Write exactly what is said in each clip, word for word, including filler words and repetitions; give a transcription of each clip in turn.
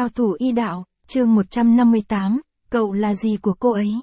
Cao thủ y đạo, chương một trăm năm mươi tám, cậu là gì của cô ấy?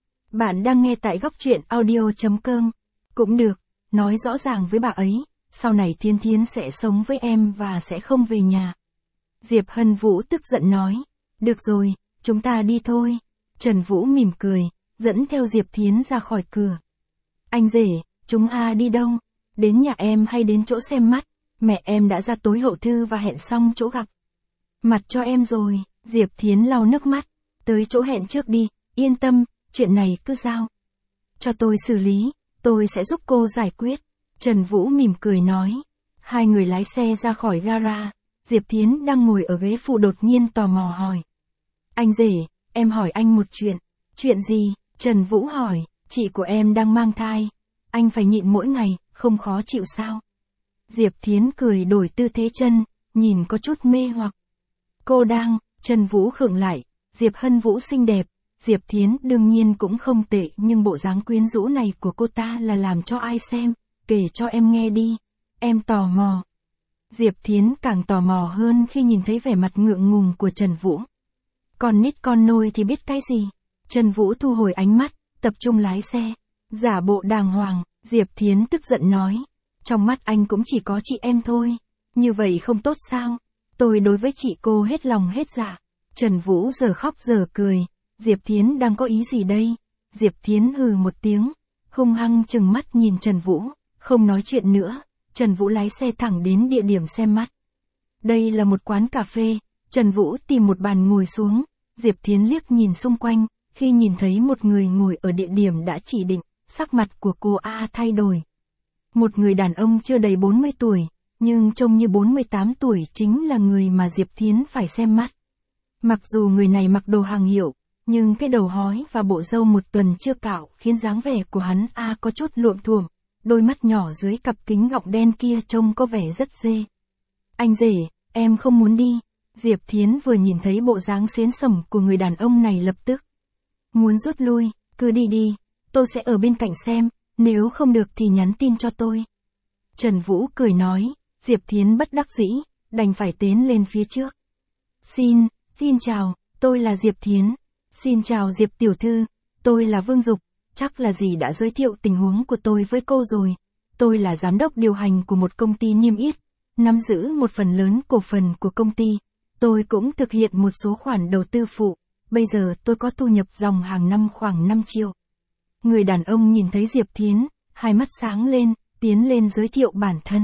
Bạn đang nghe tại góc truyện audio chấm com. Cũng được, nói rõ ràng với bà ấy, sau này Thiên Thiến sẽ sống với em và sẽ không về nhà. Diệp Hân Vũ tức giận nói, được rồi, chúng ta đi thôi. Trần Vũ mỉm cười, dẫn theo Diệp Thiến ra khỏi cửa. Anh rể, chúng a đi đâu? Đến nhà em hay đến chỗ xem mắt? Mẹ em đã ra tối hậu thư và hẹn xong chỗ gặp mặt cho em rồi. Diệp Thiến lau nước mắt, tới chỗ hẹn trước đi, yên tâm, chuyện này cứ giao cho tôi xử lý, tôi sẽ giúp cô giải quyết. Trần Vũ mỉm cười nói. Hai người lái xe ra khỏi gara, Diệp Thiến đang ngồi ở ghế phụ đột nhiên tò mò hỏi. Anh rể, em hỏi anh một chuyện. Chuyện gì? Trần Vũ hỏi, chị của em đang mang thai. Anh phải nhịn mỗi ngày, không khó chịu sao? Diệp Thiến cười đổi tư thế chân, nhìn có chút mê hoặc. Cô đang, Trần Vũ khựng lại, Diệp Hân Vũ xinh đẹp, Diệp Thiến đương nhiên cũng không tệ nhưng bộ dáng quyến rũ này của cô ta là làm cho ai xem, kể cho em nghe đi, em tò mò. Diệp Thiến càng tò mò hơn khi nhìn thấy vẻ mặt ngượng ngùng của Trần Vũ. Con nít con nôi thì biết cái gì? Trần Vũ thu hồi ánh mắt, tập trung lái xe, giả bộ đàng hoàng, Diệp Thiến tức giận nói. Trong mắt anh cũng chỉ có chị em thôi, như vậy không tốt sao? Tôi đối với chị cô hết lòng hết dạ. Trần Vũ giờ khóc giờ cười, Diệp Thiến đang có ý gì đây? Diệp Thiến hừ một tiếng, hung hăng trừng mắt nhìn Trần Vũ, không nói chuyện nữa. Trần Vũ lái xe thẳng đến địa điểm xem mắt. Đây là một quán cà phê, Trần Vũ tìm một bàn ngồi xuống, Diệp Thiến liếc nhìn xung quanh, khi nhìn thấy một người ngồi ở địa điểm đã chỉ định, sắc mặt của cô A thay đổi. Một người đàn ông chưa đầy bốn mươi tuổi, nhưng trông như bốn mươi tám tuổi chính là người mà Diệp Thiến phải xem mắt. Mặc dù người này mặc đồ hàng hiệu, nhưng cái đầu hói và bộ râu một tuần chưa cạo khiến dáng vẻ của hắn A có chút luộm thuộm, đôi mắt nhỏ dưới cặp kính gọng đen kia trông có vẻ rất dê. Anh rể, em không muốn đi. Diệp Thiến vừa nhìn thấy bộ dáng xến sẩm của người đàn ông này lập tức muốn rút lui, cứ đi đi, tôi sẽ ở bên cạnh xem, nếu không được thì nhắn tin cho tôi. Trần Vũ cười nói, Diệp Thiến bất đắc dĩ, đành phải tiến lên phía trước. Xin, xin chào, tôi là Diệp Thiến. Xin chào Diệp tiểu thư, tôi là Vương Dục, chắc là dì đã giới thiệu tình huống của tôi với cô rồi. Tôi là giám đốc điều hành của một công ty niêm yết, nắm giữ một phần lớn cổ phần của công ty. Tôi cũng thực hiện một số khoản đầu tư phụ, bây giờ tôi có thu nhập dòng hàng năm khoảng năm triệu. Người đàn ông nhìn thấy Diệp Thiến, hai mắt sáng lên, tiến lên giới thiệu bản thân.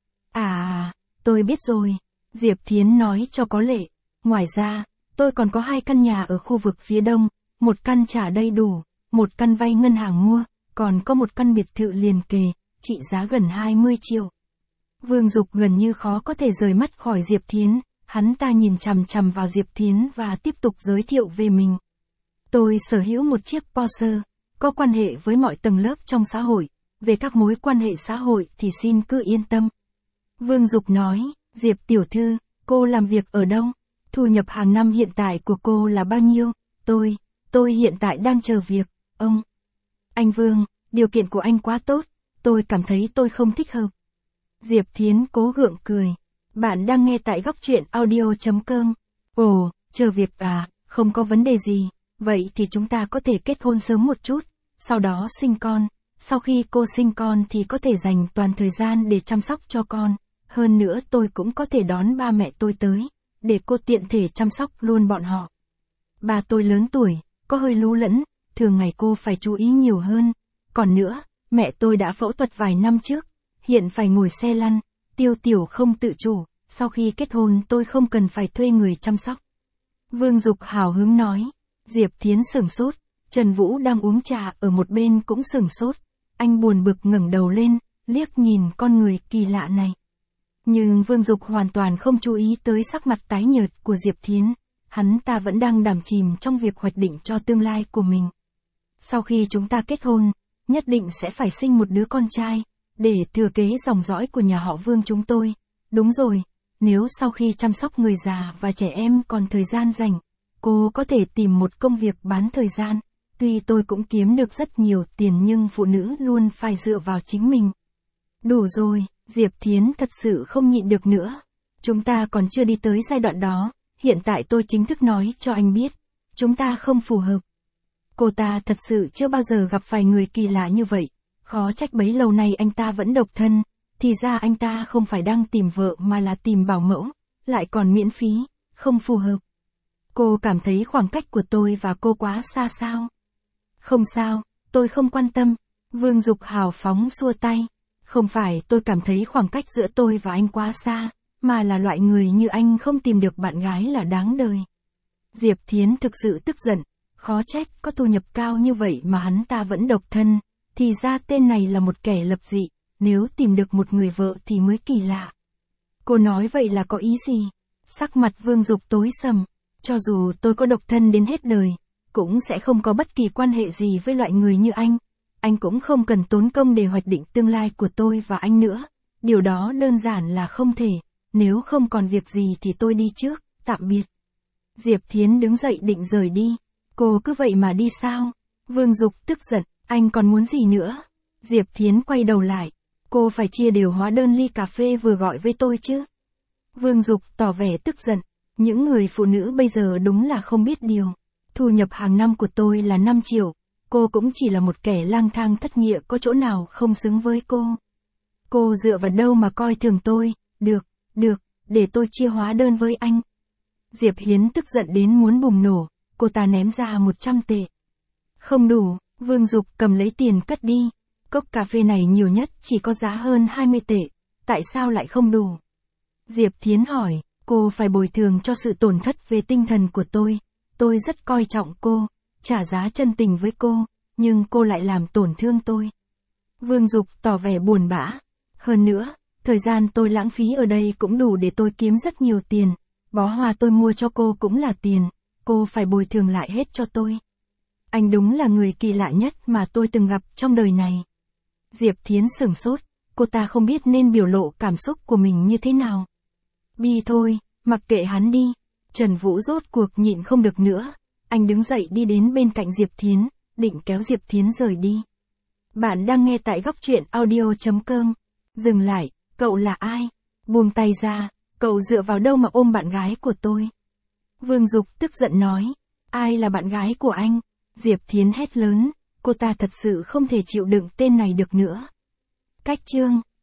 À, tôi biết rồi. Diệp Thiến nói cho có lệ. Ngoài ra, tôi còn có hai căn nhà ở khu vực phía đông, một căn trả đầy đủ, một căn vay ngân hàng mua, còn có một căn biệt thự liền kề, trị giá gần hai mươi triệu. Vương Dục gần như khó có thể rời mắt khỏi Diệp Thiến, hắn ta nhìn chằm chằm vào Diệp Thiến và tiếp tục giới thiệu về mình. Tôi sở hữu một chiếc Porsche, có quan hệ với mọi tầng lớp trong xã hội, về các mối quan hệ xã hội thì xin cứ yên tâm. Vương Dục nói, Diệp tiểu thư, cô làm việc ở đâu? Thu nhập hàng năm hiện tại của cô là bao nhiêu? Tôi, tôi hiện tại đang chờ việc, ông. Anh Vương, điều kiện của anh quá tốt, tôi cảm thấy tôi không thích hợp. Diệp Thiến cố gượng cười. Bạn đang nghe tại góc truyện audio chấm com. Ồ, chờ việc à, không có vấn đề gì, vậy thì chúng ta có thể kết hôn sớm một chút, sau đó sinh con. Sau khi cô sinh con thì có thể dành toàn thời gian để chăm sóc cho con. Hơn nữa tôi cũng có thể đón ba mẹ tôi tới, để cô tiện thể chăm sóc luôn bọn họ. Ba tôi lớn tuổi, có hơi lú lẫn, thường ngày cô phải chú ý nhiều hơn. Còn nữa, mẹ tôi đã phẫu thuật vài năm trước, hiện phải ngồi xe lăn, tiêu tiểu không tự chủ, sau khi kết hôn tôi không cần phải thuê người chăm sóc. Vương Dục hào hứng nói. Diệp Thiến sửng sốt, Trần Vũ đang uống trà ở một bên cũng sửng sốt. Anh buồn bực ngẩng đầu lên, liếc nhìn con người kỳ lạ này. Nhưng Vương Dục hoàn toàn không chú ý tới sắc mặt tái nhợt của Diệp Thiến, hắn ta vẫn đang đắm chìm trong việc hoạch định cho tương lai của mình. Sau khi chúng ta kết hôn, nhất định sẽ phải sinh một đứa con trai, để thừa kế dòng dõi của nhà họ Vương chúng tôi. Đúng rồi, nếu sau khi chăm sóc người già và trẻ em còn thời gian rảnh, cô có thể tìm một công việc bán thời gian. Tuy tôi cũng kiếm được rất nhiều tiền nhưng phụ nữ luôn phải dựa vào chính mình. Đủ rồi, Diệp Thiến thật sự không nhịn được nữa. Chúng ta còn chưa đi tới giai đoạn đó, hiện tại tôi chính thức nói cho anh biết, chúng ta không phù hợp. Cô ta thật sự chưa bao giờ gặp phải người kỳ lạ như vậy, khó trách bấy lâu nay anh ta vẫn độc thân, thì ra anh ta không phải đang tìm vợ mà là tìm bảo mẫu, lại còn miễn phí, không phù hợp. Cô cảm thấy khoảng cách của tôi và cô quá xa sao? Không sao, tôi không quan tâm. Vương Dục hào phóng xua tay. Không phải tôi cảm thấy khoảng cách giữa tôi và anh quá xa, mà là loại người như anh không tìm được bạn gái là đáng đời. Diệp Thiến thực sự tức giận, khó trách có thu nhập cao như vậy mà hắn ta vẫn độc thân, thì ra tên này là một kẻ lập dị, nếu tìm được một người vợ thì mới kỳ lạ. Cô nói vậy là có ý gì? Sắc mặt Vương Dục tối sầm, cho dù tôi có độc thân đến hết đời, cũng sẽ không có bất kỳ quan hệ gì với loại người như anh. Anh cũng không cần tốn công để hoạch định tương lai của tôi và anh nữa. Điều đó đơn giản là không thể. Nếu không còn việc gì thì tôi đi trước, tạm biệt. Diệp Thiến đứng dậy định rời đi. Cô cứ vậy mà đi sao? Vương Dục tức giận, anh còn muốn gì nữa? Diệp Thiến quay đầu lại. Cô phải chia đều hóa đơn ly cà phê vừa gọi với tôi chứ? Vương Dục tỏ vẻ tức giận. Những người phụ nữ bây giờ đúng là không biết điều. Thu nhập hàng năm của tôi là năm triệu. Cô cũng chỉ là một kẻ lang thang thất nghĩa, có chỗ nào không xứng với cô. Cô dựa vào đâu mà coi thường tôi? Được, được, để tôi chia hóa đơn với anh. Diệp Hiến tức giận đến muốn bùng nổ, cô ta ném ra một trăm tệ. Không đủ, Vương Dục cầm lấy tiền cất đi. Cốc cà phê này nhiều nhất chỉ có giá hơn hai mươi tệ, tại sao lại không đủ? Diệp Thiến hỏi, cô phải bồi thường cho sự tổn thất về tinh thần của tôi. Tôi rất coi trọng cô, trả giá chân tình với cô, nhưng cô lại làm tổn thương tôi. Vương Dục tỏ vẻ buồn bã. Hơn nữa, thời gian tôi lãng phí ở đây cũng đủ để tôi kiếm rất nhiều tiền. Bó hoa tôi mua cho cô cũng là tiền, cô phải bồi thường lại hết cho tôi. Anh đúng là người kỳ lạ nhất mà tôi từng gặp trong đời này. Diệp Thiến sửng sốt, cô ta không biết nên biểu lộ cảm xúc của mình như thế nào. Bi thôi, mặc kệ hắn đi. Trần Vũ rốt cuộc nhịn không được nữa. Anh đứng dậy đi đến bên cạnh Diệp Thiến, định kéo Diệp Thiến rời đi. Bạn đang nghe tại góc truyện audio chấm com. Dừng lại, cậu là ai? Buông tay ra, cậu dựa vào đâu mà ôm bạn gái của tôi? Vương Dục tức giận nói, ai là bạn gái của anh? Diệp Thiến hét lớn, cô ta thật sự không thể chịu đựng tên này được nữa. Cách chương